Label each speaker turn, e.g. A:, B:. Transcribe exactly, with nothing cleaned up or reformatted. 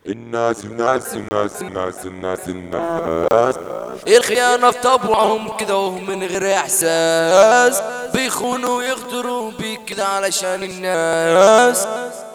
A: الناس الناس الناس الناس الناس الناس
B: الخيانة في طبعهم كده ومن غير احساس، بيخونوا ويغدروا بيك كده علشان الناس.